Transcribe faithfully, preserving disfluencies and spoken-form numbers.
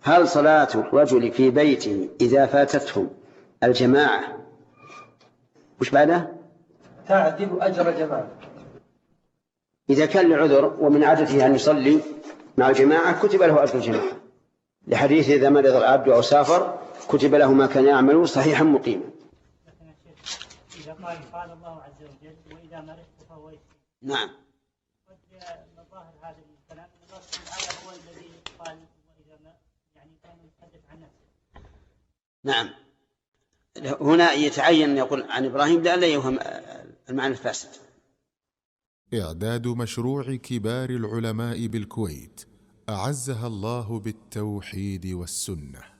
هل صلاة الرجل في بيته إذا فاتته الجماعة وش بعده؟ تعدل أجر جماعة. إذا كان لعذر ومن عادته أن يصلي مع الجماعة كتب له أجر الجماعة، لحديث إذا مرض العبد أو سافر كتب له ما كان يعمل صحيحا مقيما. إذا قال قال الله عز وجل وإذا مرضت فهو يشفي. نعم. مظاهر هذا الكلام الله تعالى هو الذي قال وإذا يعني كان يتحدث عن نفسه. نعم. هنا يتعين أن يقول عن إبراهيم لئلا يوهم المعنى الفاسد. إعداد مشروع كبار العلماء بالكويت أعزها الله بالتوحيد والسنة.